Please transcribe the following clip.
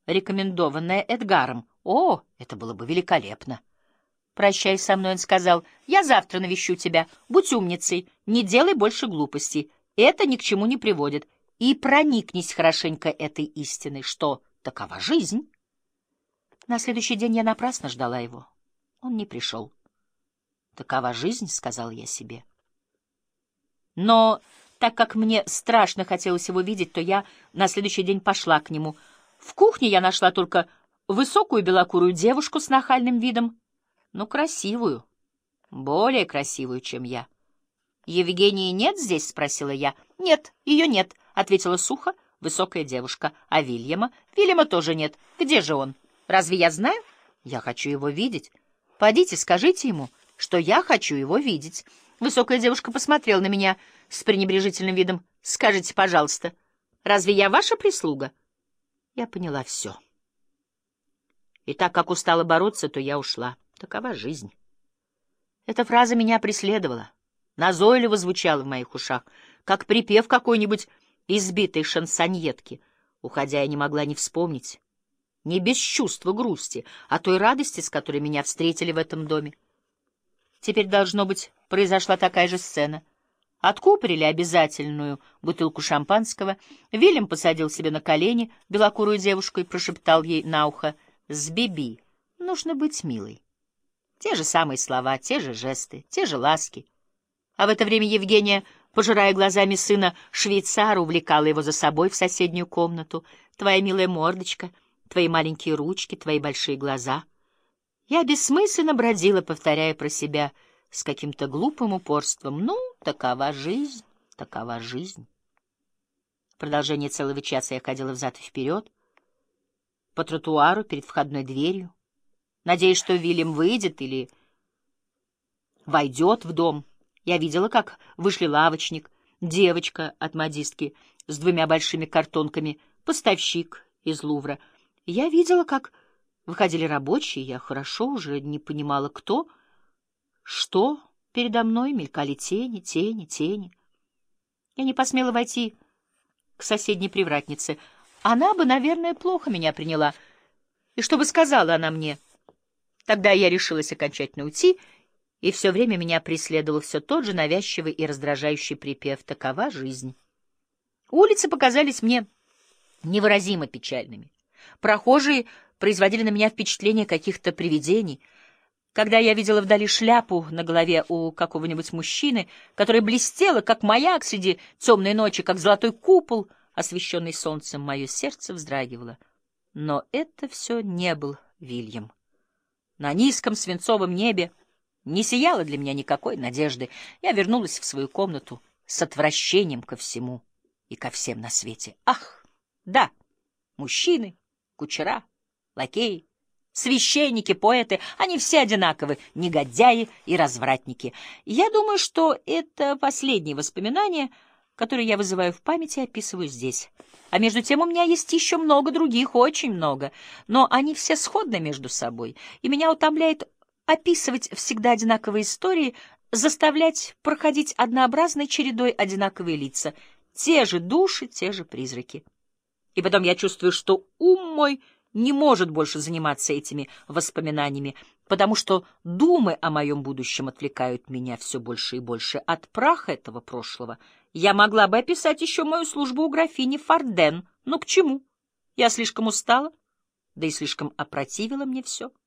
рекомендованное Эдгаром. О, это было бы великолепно. Прощаясь со мной, он сказал: «Я завтра навещу тебя. Будь умницей, не делай больше глупостей. Это ни к чему не приводит. И проникнись хорошенько этой истиной, что такова жизнь». На следующий день я напрасно ждала его. Он не пришел. «Такова жизнь», — сказал я себе. Но так как мне страшно хотелось его видеть, то я на следующий день пошла к нему. В кухне я нашла только высокую белокурую девушку с нахальным видом, но красивую, более красивую, чем я. «Евгении нет здесь?» — спросила я. «Нет, ее нет», — ответила сухо высокая девушка. «А Вильяма?» «Вильяма тоже нет. Где же он? Разве я знаю? Я хочу его видеть. Подите, скажите ему, что я хочу его видеть». Высокая девушка посмотрела на меня с пренебрежительным видом. «Скажите, пожалуйста, разве я ваша прислуга?» Я поняла все. И так как устала бороться, то я ушла. Такова жизнь. Эта фраза меня преследовала, назойливо звучала в моих ушах, как припев какой-нибудь избитой шансоньетки. Уходя, я не могла не вспомнить, не без чувства грусти, о той радости, с которой меня встретили в этом доме. Теперь, должно быть, произошла такая же сцена. Откупорили обязательную бутылку шампанского, Вильям посадил себе на колени белокурую девушку и прошептал ей на ухо: «С Биби нужно быть милой». Те же самые слова, те же жесты, те же ласки. А в это время Евгения, пожирая глазами сына швейцара, увлекала его за собой в соседнюю комнату. «Твоя милая мордочка, твои маленькие ручки, твои большие глаза». Я бессмысленно бродила, повторяя про себя с каким-то глупым упорством: «Ну, такова жизнь, такова жизнь». В продолжение целого часа я ходила взад и вперед по тротуару перед входной дверью, надеясь, что Вильям выйдет или войдет в дом. Я видела, как вышли лавочник, девочка от модистки с двумя большими картонками, поставщик из Лувра. Я видела, как выходили рабочие, я хорошо уже не понимала, кто, что. Передо мной мелькали тени, тени, тени. Я не посмела войти к соседней привратнице. Она бы, наверное, плохо меня приняла. И что бы сказала она мне? Тогда я решилась окончательно уйти, и все время меня преследовал все тот же навязчивый и раздражающий припев: «Такова жизнь». Улицы показались мне невыразимо печальными. Прохожие производили на меня впечатление каких-то привидений. Когда я видела вдали шляпу на голове у какого-нибудь мужчины, которая блестела, как маяк среди темной ночи, как золотой купол, освещенный солнцем, мое сердце вздрагивало. Но это все не был Вильям. На низком свинцовом небе не сияло для меня никакой надежды. Я вернулась в свою комнату с отвращением ко всему и ко всем на свете. Ах, да, мужчины, кучера, лакеи, священники, поэты — они все одинаковы, негодяи и развратники. Я думаю, что это последние воспоминания, которые я вызываю в памяти и описываю здесь. А между тем у меня есть еще много других, очень много, но они все сходны между собой, и меня утомляет описывать всегда одинаковые истории, заставлять проходить однообразной чередой одинаковые лица, те же души, те же призраки. И потом я чувствую, что ум мой не может больше заниматься этими воспоминаниями, потому что думы о моем будущем отвлекают меня все больше и больше от праха этого прошлого. Я могла бы описать еще мою службу у графини Фарден, но к чему? Я слишком устала, да и слишком опротивило мне все.